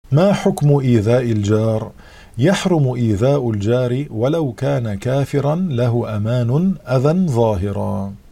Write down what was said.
ما حكم إيذاء الجار؟ يحرم إيذاء الجار ولو كان كافرا له أمان أذى ظاهرا.